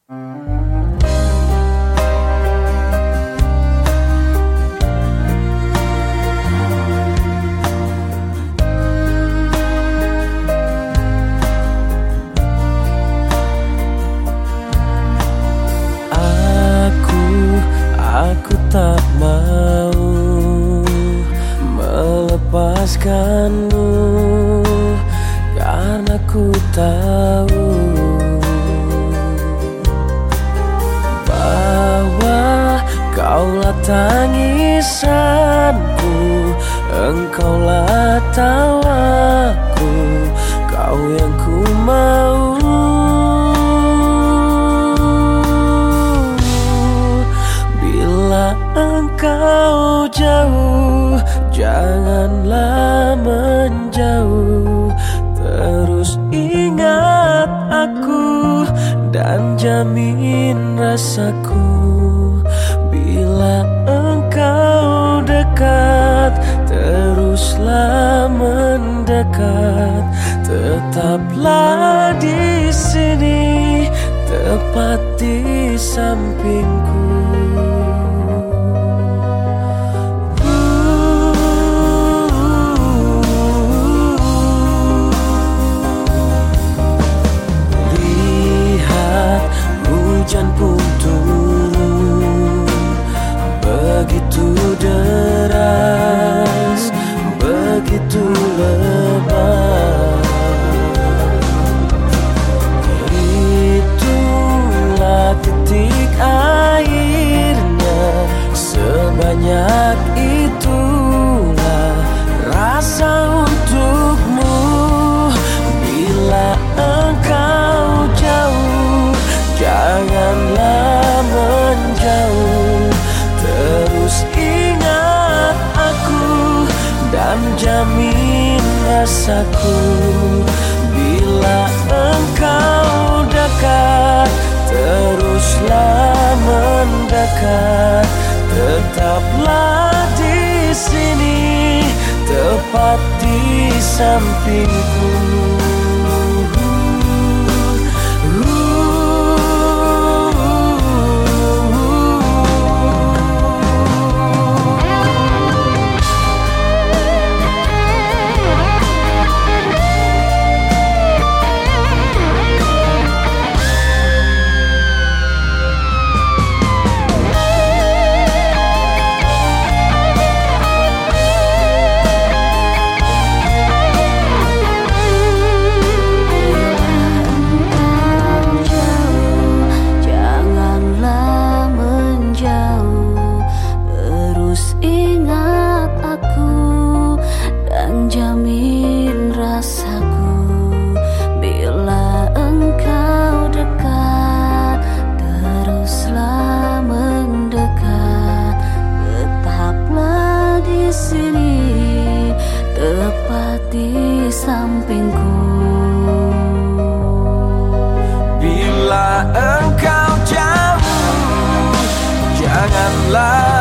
Aku tak mau melepaskanmu, karena ku tahu bahwa kaulah tangisanku, engkaulah tawaku, kau yang ku mau. Engkau jauh, janganlah menjauh. Terus ingat aku dan jamin rasaku. Bila engkau dekat, teruslah mendekat. Tetaplah di sini, tepat di sampingku. Hujan pun turun begitu deras, begitu lebat. Itulah titik airnya, sebanyak itulah rasa untukmu. Bila engkau jauh, janganlah menjauh. Terus ingat aku dan jamin rasaku. Bila engkau dekat, teruslah mendekat. Tetaplah di sini, tepat di sampingku. Di sampingku. Bila engkau jauh, janganlah